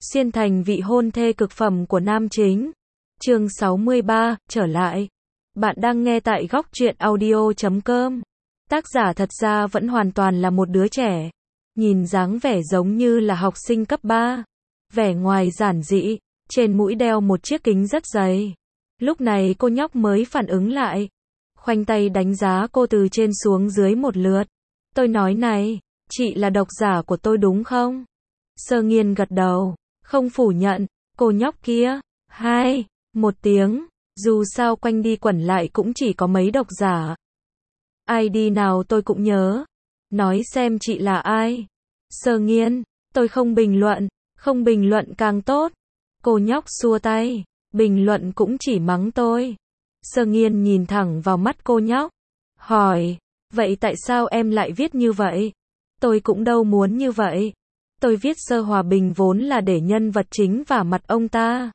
Xuyên thành vị hôn thê cực phẩm của nam chính. Chương 63, trở lại. Bạn đang nghe tại góc truyện audio.com. Tác giả thật ra vẫn hoàn toàn là một đứa trẻ. Nhìn dáng vẻ giống như là học sinh cấp 3. Vẻ ngoài giản dị, trên mũi đeo một chiếc kính rất dày. Lúc này cô nhóc mới phản ứng lại. Khoanh tay đánh giá cô từ trên xuống dưới một lượt. Tôi nói này, chị là độc giả của tôi đúng không? Sơ Nghiên gật đầu, không phủ nhận. Cô nhóc kia, một tiếng, dù sao quanh đi quẩn lại cũng chỉ có mấy độc giả. ID nào tôi cũng nhớ. Nói xem chị là ai? Sơ Nghiên, tôi không bình luận càng tốt. Cô nhóc xua tay, bình luận cũng chỉ mắng tôi. Sơ Nghiên nhìn thẳng vào mắt cô nhóc, hỏi, vậy tại sao em lại viết như vậy? Tôi cũng đâu muốn như vậy. Tôi viết Sơ Hòa Bình vốn là để nhân vật chính vả mặt ông ta.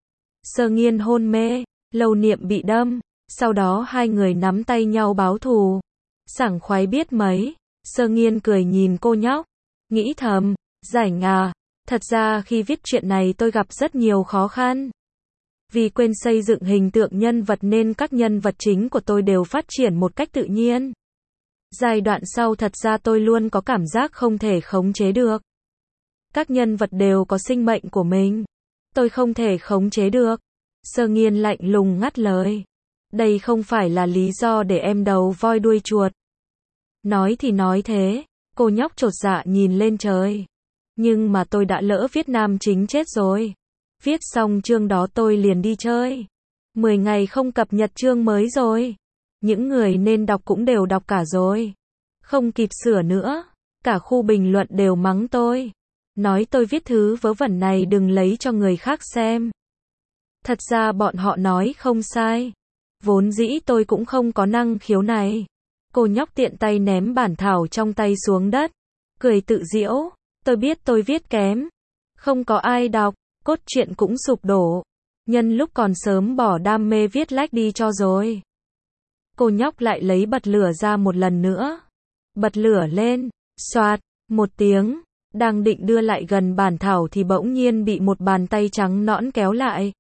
Sơ Nghiên hôn mê, Lâu Niệm bị đâm, sau đó hai người nắm tay nhau báo thù. Sảng khoái biết mấy. Sơ Nghiên cười nhìn cô nhóc, nghĩ thầm, rảnh à, thật ra khi viết chuyện này tôi gặp rất nhiều khó khăn. Vì quên xây dựng hình tượng nhân vật nên các nhân vật chính của tôi đều phát triển một cách tự nhiên. Giai đoạn sau thật ra tôi luôn có cảm giác không thể khống chế được. Các nhân vật đều có sinh mệnh của mình. Tôi không thể khống chế được. Sơ Nghiên lạnh lùng ngắt lời. Đây không phải là lý do để em đầu voi đuôi chuột. Nói thì nói thế. Cô nhóc chột dạ nhìn lên trời. Nhưng mà tôi đã lỡ viết nam chính chết rồi. Viết xong chương đó tôi liền đi chơi. 10 ngày không cập nhật chương mới rồi. Những người nên đọc cũng đều đọc cả rồi. Không kịp sửa nữa. Cả khu bình luận đều mắng tôi. Nói tôi viết thứ vớ vẩn này đừng lấy cho người khác xem. Thật ra bọn họ nói không sai. Vốn dĩ tôi cũng không có năng khiếu này. Cô nhóc tiện tay ném bản thảo trong tay xuống đất. Cười tự giễu. Tôi biết tôi viết kém. Không có ai đọc. Cốt truyện cũng sụp đổ. Nhân lúc còn sớm bỏ đam mê viết lách đi cho rồi. Cô nhóc lại lấy bật lửa ra một lần nữa. Bật lửa lên. Xoạt. Một tiếng. Đang định đưa lại gần bản thảo thì bỗng nhiên bị một bàn tay trắng nõn kéo lại.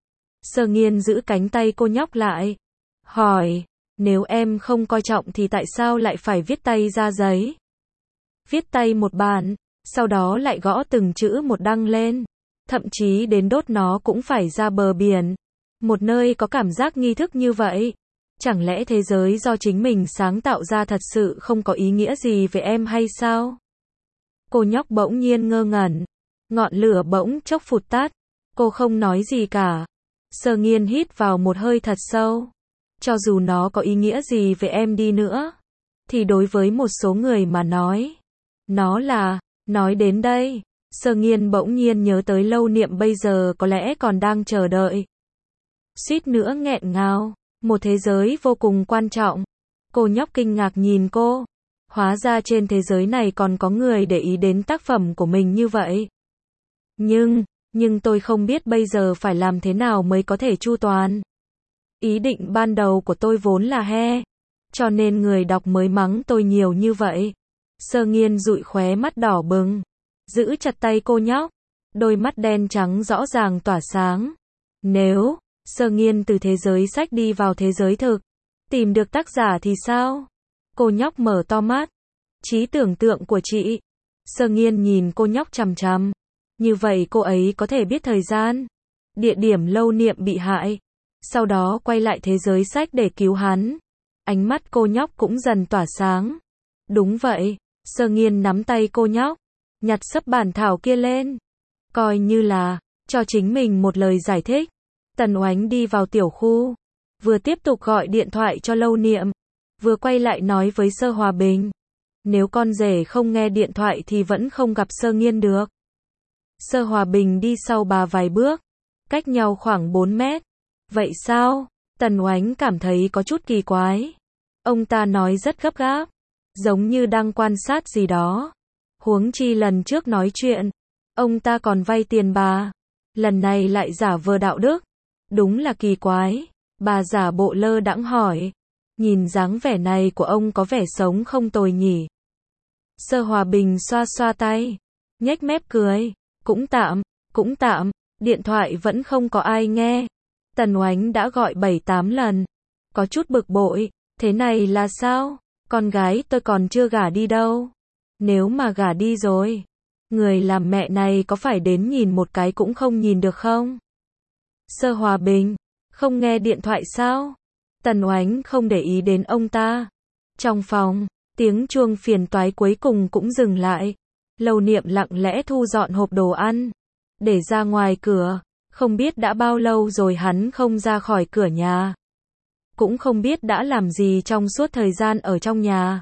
Sơ Nghiên giữ cánh tay cô nhóc lại. Hỏi, nếu em không coi trọng thì tại sao lại phải viết tay ra giấy? Viết tay một bản, sau đó lại gõ từng chữ một đăng lên. Thậm chí đến đốt nó cũng phải ra bờ biển. Một nơi có cảm giác nghi thức như vậy. Chẳng lẽ thế giới do chính mình sáng tạo ra thật sự không có ý nghĩa gì về em hay sao? Cô nhóc bỗng nhiên ngơ ngẩn. Ngọn lửa bỗng chốc phụt tắt. Cô không nói gì cả. Sơ Nghiên hít vào một hơi thật sâu. Cho dù nó có ý nghĩa gì về em đi nữa, thì đối với một số người mà nói, nó là, nói đến đây, Sơ Nghiên bỗng nhiên nhớ tới Lâu Niệm bây giờ có lẽ còn đang chờ đợi. Suýt nữa nghẹn ngào, một thế giới vô cùng quan trọng. Cô nhóc kinh ngạc nhìn cô. Hóa ra trên thế giới này còn có người để ý đến tác phẩm của mình như vậy. Nhưng tôi không biết bây giờ phải làm thế nào mới có thể chu toàn. Ý định ban đầu của tôi vốn là cho nên người đọc mới mắng tôi nhiều như vậy. Sơ Nghiên dụi khóe mắt đỏ bừng, giữ chặt tay cô nhóc, đôi mắt đen trắng rõ ràng tỏa sáng. Nếu Sơ Nghiên từ thế giới sách đi vào thế giới thực, tìm được tác giả thì sao? Cô nhóc mở to mắt. Trí tưởng tượng của chị. Sơ Nghiên nhìn cô nhóc chằm chằm. Như vậy cô ấy có thể biết thời gian, địa điểm Lâu Niệm bị hại, sau đó quay lại thế giới sách để cứu hắn. Ánh mắt cô nhóc cũng dần tỏa sáng. Đúng vậy. Sơ Nghiên nắm tay cô nhóc, nhặt xấp bản thảo kia lên. Coi như là cho chính mình một lời giải thích. Tần Oánh đi vào tiểu khu, vừa tiếp tục gọi điện thoại cho Lâu Niệm, vừa quay lại nói với Sơ Hòa Bình. Nếu con rể không nghe điện thoại thì vẫn không gặp Sơ Nghiên được. Sơ Hòa Bình đi sau bà vài bước, cách nhau khoảng 4 mét. Vậy sao? Tần Oánh cảm thấy có chút kỳ quái. Ông ta nói rất gấp gáp, giống như đang quan sát gì đó. Huống chi lần trước nói chuyện, ông ta còn vay tiền bà. Lần này lại giả vờ đạo đức. Đúng là kỳ quái. Bà giả bộ lơ đãng hỏi. Nhìn dáng vẻ này của ông có vẻ sống không tồi nhỉ? Sơ Hòa Bình xoa xoa tay, nhếch mép cười. Cũng tạm, Cũng tạm, điện thoại vẫn không có ai nghe. Tần Oánh đã gọi 7-8 lần. Có chút bực bội, thế này là sao? Con gái tôi còn chưa gả đi đâu. Nếu mà gả đi rồi, người làm mẹ này có phải đến nhìn một cái cũng không nhìn được không? Sơ Hòa Bình, không nghe điện thoại sao? Tần Oánh không để ý đến ông ta. Trong phòng, tiếng chuông phiền toái cuối cùng cũng dừng lại. Lâu Niệm lặng lẽ thu dọn hộp đồ ăn, để ra ngoài cửa. Không biết đã bao lâu rồi hắn không ra khỏi cửa nhà. Cũng không biết đã làm gì trong suốt thời gian ở trong nhà.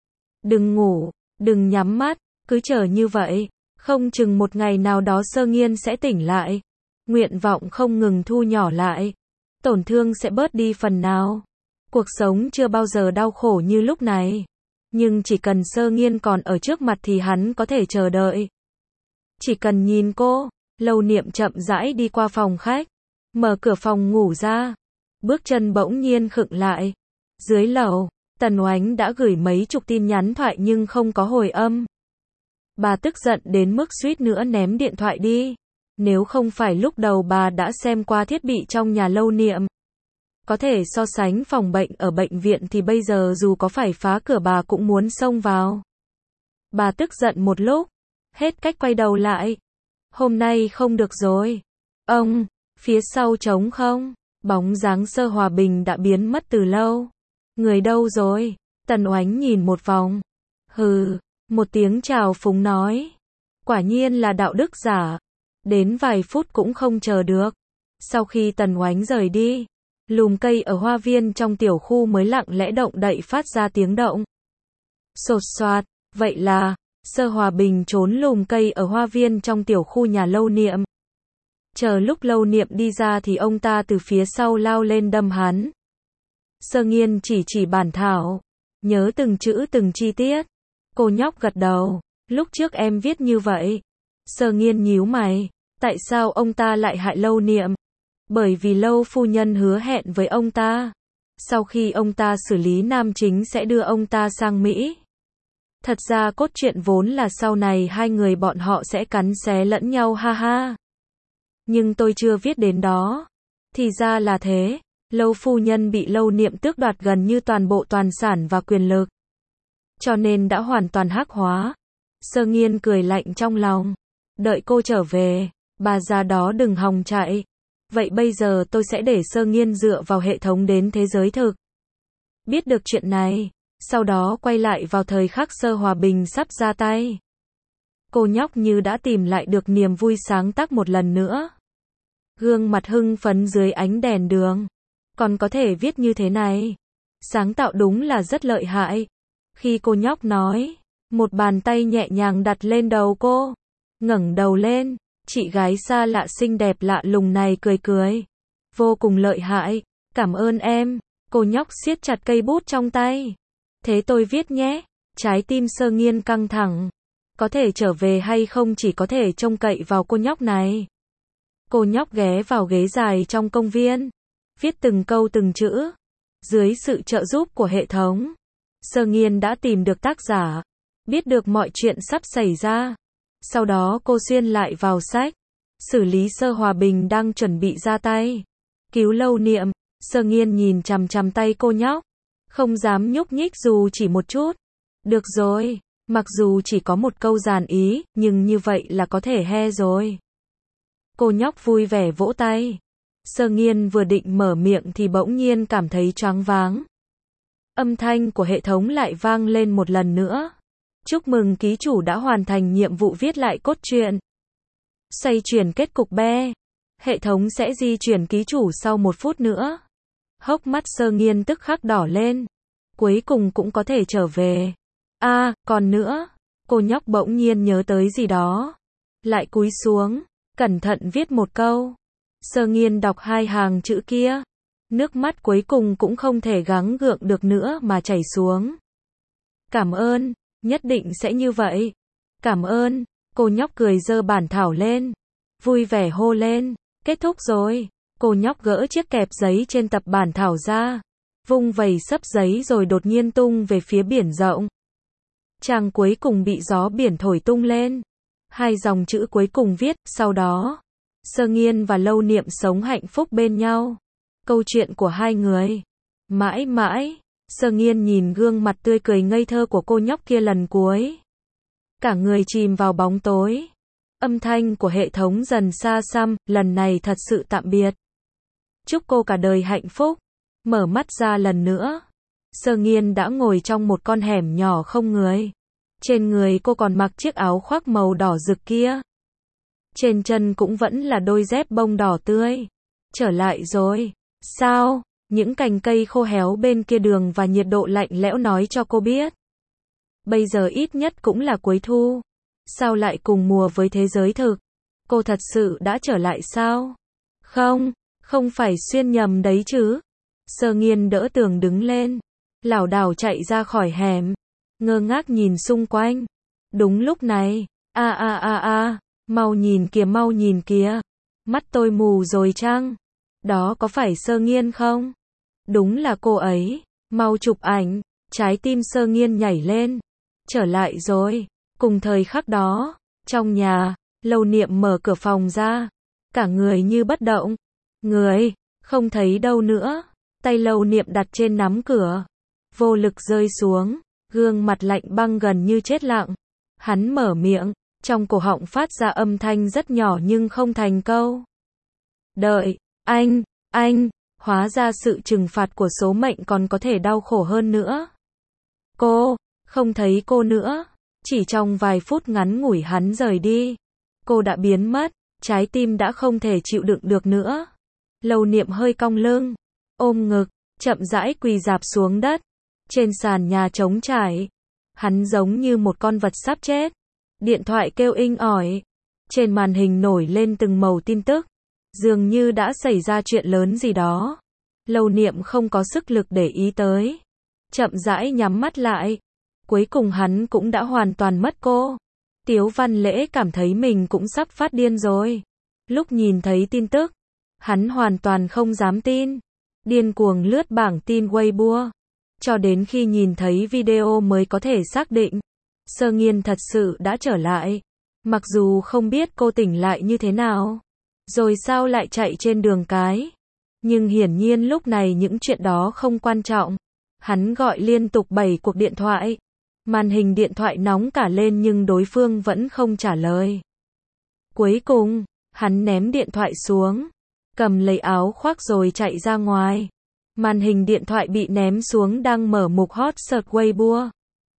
Đừng ngủ, đừng nhắm mắt, cứ chờ như vậy. Không chừng một ngày nào đó Sơ Nghiên sẽ tỉnh lại. Nguyện vọng không ngừng thu nhỏ lại. Tổn thương sẽ bớt đi phần nào. Cuộc sống chưa bao giờ đau khổ như lúc này. Nhưng chỉ cần Sơ Nghiên còn ở trước mặt thì hắn có thể chờ đợi. Chỉ cần nhìn cô. Lâu Niệm chậm rãi đi qua phòng khách. Mở cửa phòng ngủ ra. Bước chân bỗng nhiên khựng lại. Dưới lầu, Tần Oánh đã gửi mấy chục tin nhắn thoại nhưng không có hồi âm. Bà tức giận đến mức suýt nữa ném điện thoại đi. Nếu không phải lúc đầu bà đã xem qua thiết bị trong nhà Lâu Niệm, có thể so sánh phòng bệnh ở bệnh viện thì bây giờ dù có phải phá cửa bà cũng muốn xông vào. Bà tức giận một lúc, hết cách quay đầu lại. Hôm nay không được rồi. Ông, phía sau trống không? Bóng dáng Sơ Hòa Bình đã biến mất từ lâu. Người đâu rồi? Tần Oánh nhìn một vòng. Hừ, một tiếng chào phúng nói. Quả nhiên là đạo đức giả. Đến vài phút cũng không chờ được. Sau khi Tần Oánh rời đi, lùm cây ở hoa viên trong tiểu khu mới lặng lẽ động đậy phát ra tiếng động. Sột soạt, vậy là, Sơ Hòa Bình trốn lùm cây ở hoa viên trong tiểu khu nhà Lâu Niệm. Chờ lúc Lâu Niệm đi ra thì ông ta từ phía sau lao lên đâm hắn. Sơ Nghiên chỉ bản thảo, nhớ từng chữ từng chi tiết. Cô nhóc gật đầu, lúc trước em viết như vậy. Sơ Nghiên nhíu mày, tại sao ông ta lại hại Lâu Niệm? Bởi vì Lâu phu nhân hứa hẹn với ông ta, sau khi ông ta xử lý nam chính sẽ đưa ông ta sang Mỹ. Thật ra cốt truyện vốn là sau này hai người bọn họ sẽ cắn xé lẫn nhau ha ha. Nhưng tôi chưa viết đến đó. Thì ra là thế. Lâu phu nhân bị Lâu Niệm tước đoạt gần như toàn bộ toàn sản và quyền lực, cho nên đã hoàn toàn hắc hóa. Sơ Nghiên cười lạnh trong lòng. Đợi cô trở về, bà già đó đừng hòng chạy. Vậy bây giờ tôi sẽ để Sơ Nghiên dựa vào hệ thống đến thế giới thực. Biết được chuyện này, sau đó quay lại vào thời khắc Sơ Hòa Bình sắp ra tay. Cô nhóc như đã tìm lại được niềm vui sáng tác một lần nữa. Gương mặt hưng phấn dưới ánh đèn đường. Còn có thể viết như thế này. Sáng tạo đúng là rất lợi hại. Khi cô nhóc nói, một bàn tay nhẹ nhàng đặt lên đầu cô. Ngẩng đầu lên, chị gái xa lạ xinh đẹp lạ lùng này cười cười. Vô cùng lợi hại, cảm ơn em. Cô nhóc siết chặt cây bút trong tay. Thế tôi viết nhé. Trái tim Sơ Nghiên căng thẳng. Có thể trở về hay không chỉ có thể trông cậy vào cô nhóc này. Cô nhóc ghé vào ghế dài trong công viên, viết từng câu từng chữ. Dưới sự trợ giúp của hệ thống, Sơ Nghiên đã tìm được tác giả, biết được mọi chuyện sắp xảy ra. Sau đó cô xuyên lại vào sách, xử lý Sơ Hòa Bình đang chuẩn bị ra tay. Cứu Lâu Niệm, Sơ Nghiên nhìn chằm chằm tay cô nhóc, không dám nhúc nhích dù chỉ một chút. Được rồi, mặc dù chỉ có một câu dàn ý, nhưng như vậy là có thể he rồi. Cô nhóc vui vẻ vỗ tay. Sơ Nghiên vừa định mở miệng thì bỗng nhiên cảm thấy choáng váng. Âm thanh của hệ thống lại vang lên một lần nữa. Chúc mừng ký chủ đã hoàn thành nhiệm vụ viết lại cốt truyện. Xoay chuyển kết cục be. Hệ thống sẽ di chuyển ký chủ sau 1 phút nữa. Hốc mắt Sơ Nghiên tức khắc đỏ lên. Cuối cùng cũng có thể trở về. Còn nữa. Cô nhóc bỗng nhiên nhớ tới gì đó. Lại cúi xuống, cẩn thận viết một câu. Sơ Nghiên đọc 2 hàng chữ kia. Nước mắt cuối cùng cũng không thể gắng gượng được nữa mà chảy xuống. Cảm ơn, nhất định sẽ như vậy. Cảm ơn, cô nhóc cười giơ bản thảo lên. Vui vẻ hô lên, kết thúc rồi. Cô nhóc gỡ chiếc kẹp giấy trên tập bản thảo ra. Vung vẩy xấp giấy rồi đột nhiên tung về phía biển rộng. Trang cuối cùng bị gió biển thổi tung lên. Hai dòng chữ cuối cùng viết, sau đó, Sơ Nghiên và Lâu Niệm sống hạnh phúc bên nhau. Câu chuyện của hai người. Mãi mãi, Sơ Nghiên nhìn gương mặt tươi cười ngây thơ của cô nhóc kia lần cuối. Cả người chìm vào bóng tối. Âm thanh của hệ thống dần xa xăm, lần này thật sự tạm biệt. Chúc cô cả đời hạnh phúc. Mở mắt ra lần nữa. Sơ Nghiên đã ngồi trong một con hẻm nhỏ không người. Trên người cô còn mặc chiếc áo khoác màu đỏ rực kia. Trên chân cũng vẫn là đôi dép bông đỏ tươi. Trở lại rồi. Sao? Những cành cây khô héo bên kia đường và nhiệt độ lạnh lẽo nói cho cô biết. Bây giờ ít nhất cũng là cuối thu. Sao lại cùng mùa với thế giới thực? Cô thật sự đã trở lại sao? Không, không phải xuyên nhầm đấy chứ. Sơ Nghiên đỡ tường đứng lên. Lảo đảo chạy ra khỏi hẻm. Ngơ ngác nhìn xung quanh. Đúng lúc này. Mau nhìn kìa. Mắt tôi mù rồi chăng? Đó có phải Sơ Nghiên không? Đúng là cô ấy. Mau chụp ảnh. Trái tim Sơ Nghiên nhảy lên. Trở lại rồi. Cùng thời khắc đó, trong nhà, Lâu Niệm mở cửa phòng ra. Cả người như bất động. Người, không thấy đâu nữa. Tay Lâu Niệm đặt trên nắm cửa. Vô lực rơi xuống. Gương mặt lạnh băng gần như chết lặng. Hắn mở miệng. Trong cổ họng phát ra âm thanh rất nhỏ nhưng không thành câu. Đợi, anh, hóa ra sự trừng phạt của số mệnh còn có thể đau khổ hơn nữa. Cô, không thấy cô nữa. Chỉ trong vài phút ngắn ngủi hắn rời đi. Cô đã biến mất, trái tim đã không thể chịu đựng được nữa. Lâu Niệm hơi cong lưng, ôm ngực, chậm rãi quỳ rạp xuống đất. Trên sàn nhà trống trải, hắn giống như một con vật sắp chết. Điện thoại kêu inh ỏi. Trên màn hình nổi lên từng màu tin tức. Dường như đã xảy ra chuyện lớn gì đó. Lâu Niệm không có sức lực để ý tới. Chậm rãi nhắm mắt lại. Cuối cùng hắn cũng đã hoàn toàn mất cô. Tiếu Văn Lễ cảm thấy mình cũng sắp phát điên rồi. Lúc nhìn thấy tin tức, hắn hoàn toàn không dám tin. Điên cuồng lướt bảng tin Weibo. Cho đến khi nhìn thấy video mới có thể xác định. Sơ Nghiên thật sự đã trở lại. Mặc dù không biết cô tỉnh lại như thế nào. Rồi sao lại chạy trên đường cái. Nhưng hiển nhiên lúc này những chuyện đó không quan trọng. Hắn gọi liên tục 7 cuộc điện thoại. Màn hình điện thoại nóng cả lên nhưng đối phương vẫn không trả lời. Cuối cùng, hắn ném điện thoại xuống. Cầm lấy áo khoác rồi chạy ra ngoài. Màn hình điện thoại bị ném xuống đang mở mục hot search Weibo.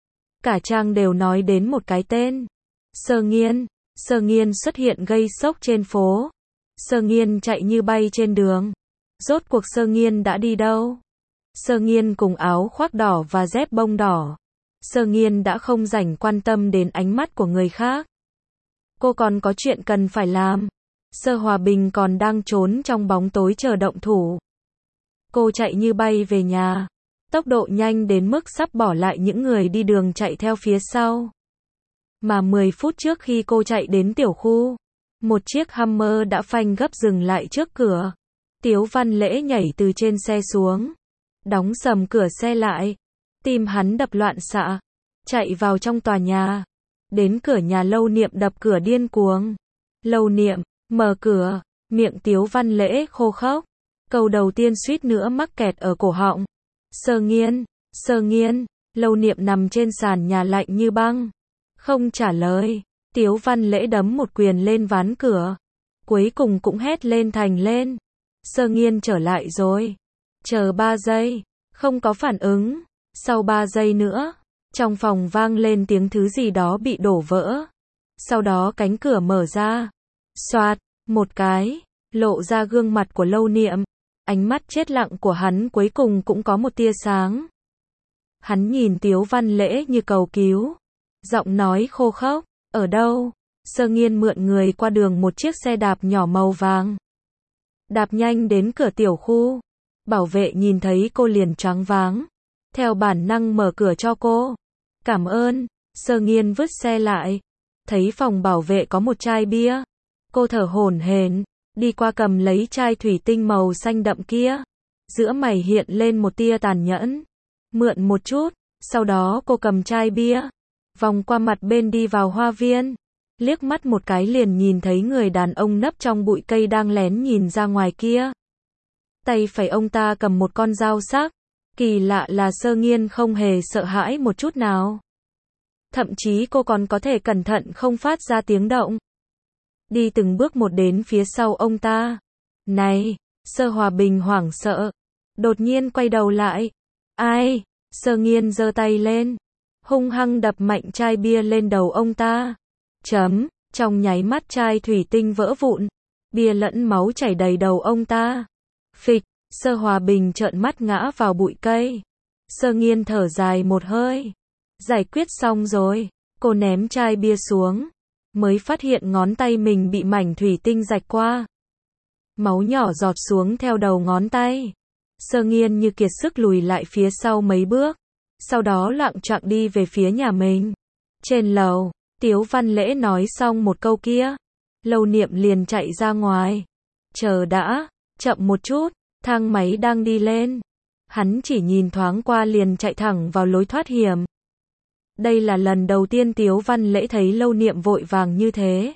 Cả trang đều nói đến một cái tên. Sơ Nghiên. Sơ Nghiên xuất hiện gây sốc trên phố. Sơ Nghiên chạy như bay trên đường. Rốt cuộc Sơ Nghiên đã đi đâu? Sơ Nghiên cùng áo khoác đỏ và dép bông đỏ. Sơ Nghiên đã không rảnh quan tâm đến ánh mắt của người khác. Cô còn có chuyện cần phải làm. Sơ Hòa Bình còn đang trốn trong bóng tối chờ động thủ. Cô chạy như bay về nhà. Tốc độ nhanh đến mức sắp bỏ lại những người đi đường chạy theo phía sau. Mà 10 phút trước khi cô chạy đến tiểu khu, một chiếc Hummer đã phanh gấp dừng lại trước cửa. Tiếu Văn Lễ nhảy từ trên xe xuống. Đóng sầm cửa xe lại. Tim hắn đập loạn xạ. Chạy vào trong tòa nhà. Đến cửa nhà Lâu Niệm đập cửa điên cuồng. Lâu Niệm, mở cửa. Miệng Tiếu Văn Lễ khô khốc. Câu đầu tiên suýt nữa mắc kẹt ở cổ họng. Sơ Nghiên, Sơ Nghiên. Lâu Niệm nằm trên sàn nhà lạnh như băng. Không trả lời. Tiếu Văn Lễ đấm một quyền lên ván cửa. Cuối cùng cũng hét lên thành lên. Sơ Nghiên trở lại rồi. Chờ 3 giây. Không có phản ứng. Sau 3 giây nữa, trong phòng vang lên tiếng thứ gì đó bị đổ vỡ. Sau đó cánh cửa mở ra. Xoạt, một cái, lộ ra gương mặt của Lâu Niệm. Ánh mắt chết lặng của hắn cuối cùng cũng có một tia sáng. Hắn nhìn Tiếu Văn Lễ như cầu cứu. Giọng nói khô khốc. Ở đâu? Sơ Nghiên mượn người qua đường một chiếc xe đạp nhỏ màu vàng. Đạp nhanh đến cửa tiểu khu. Bảo vệ nhìn thấy cô liền choáng váng. Theo bản năng mở cửa cho cô. Cảm ơn. Sơ Nghiên vứt xe lại. Thấy phòng bảo vệ có một chai bia. Cô thở hổn hển, đi qua cầm lấy chai thủy tinh màu xanh đậm kia. Giữa mày hiện lên một tia tàn nhẫn. Mượn một chút. Sau đó cô cầm chai bia. Vòng qua mặt bên đi vào hoa viên. liếc mắt một cái liền nhìn thấy người đàn ông nấp trong bụi cây đang lén nhìn ra ngoài kia. Tay phải ông ta cầm một con dao sắc, kỳ lạ là Sơ Nghiên không hề sợ hãi một chút nào. Thậm chí cô còn có thể cẩn thận không phát ra tiếng động. Đi từng bước một đến phía sau ông ta. Này, Sơ Hòa Bình hoảng sợ, đột nhiên quay đầu lại. Ai? Sơ Nghiên giơ tay lên, hung hăng đập mạnh chai bia lên đầu ông ta. Trong nháy mắt chai thủy tinh vỡ vụn, bia lẫn máu chảy đầy đầu ông ta. Phịch, Sơ Hòa Bình trợn mắt ngã vào bụi cây. Sơ Nghiên thở dài một hơi. Giải quyết xong rồi, cô ném chai bia xuống, mới phát hiện ngón tay mình bị mảnh thủy tinh rạch qua. Máu nhỏ giọt xuống theo đầu ngón tay. Sơ Nghiên như kiệt sức lùi lại phía sau mấy bước, sau đó loạng choạng đi về phía nhà mình. Trên lầu, Tiếu Văn Lễ nói xong một câu kia, Lâu Niệm liền chạy ra ngoài. Chờ đã, chậm một chút, thang máy đang đi lên. Hắn chỉ nhìn thoáng qua liền chạy thẳng vào lối thoát hiểm. Đây là lần đầu tiên Tiếu Văn Lễ thấy Lâu Niệm vội vàng như thế.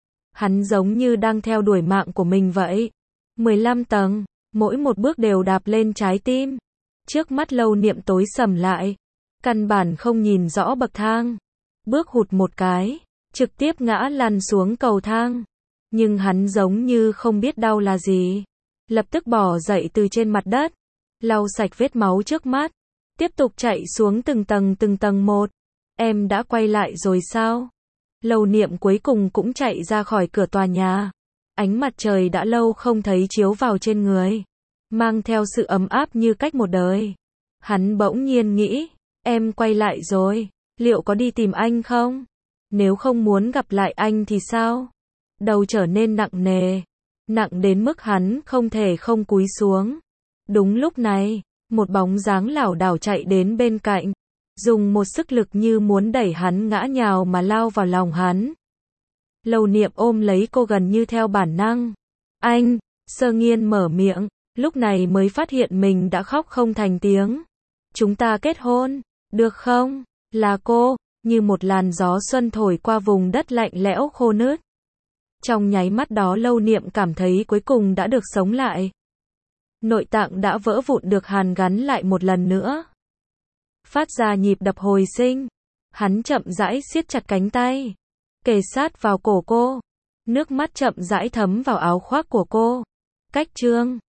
Hắn giống như đang theo đuổi mạng của mình vậy. 15 tầng, mỗi một bước đều đạp lên trái tim. Trước mắt Lâu Niệm tối sầm lại, căn bản không nhìn rõ bậc thang. Bước hụt một cái, trực tiếp ngã lăn xuống cầu thang. Nhưng hắn giống như không biết đau là gì. Lập tức bò dậy từ trên mặt đất, lau sạch vết máu trước mắt, tiếp tục chạy xuống từng tầng một. Em đã quay lại rồi sao? Lâu Niệm cuối cùng cũng chạy ra khỏi cửa tòa nhà. Ánh mặt trời đã lâu không thấy chiếu vào trên người, mang theo sự ấm áp như cách một đời. Hắn bỗng nhiên nghĩ, em quay lại rồi, liệu có đi tìm anh không? Nếu không muốn gặp lại anh thì sao? Đầu trở nên nặng nề, nặng đến mức hắn không thể không cúi xuống. Đúng lúc này, một bóng dáng lảo đảo chạy đến bên cạnh, dùng một sức lực như muốn đẩy hắn ngã nhào mà lao vào lòng hắn. Lâu Niệm ôm lấy cô gần như theo bản năng. Anh, Sơ Nghiên mở miệng, lúc này mới phát hiện mình đã khóc không thành tiếng. Chúng ta kết hôn, được không? Là cô, như một làn gió xuân thổi qua vùng đất lạnh lẽo khô nứt. Trong nháy mắt đó Lâu Niệm cảm thấy cuối cùng đã được sống lại. Nội tạng đã vỡ vụn được hàn gắn lại một lần nữa. Phát ra nhịp đập hồi sinh. Hắn chậm rãi siết chặt cánh tay, kề sát vào cổ cô. Nước mắt chậm rãi thấm vào áo khoác của cô. Cách chương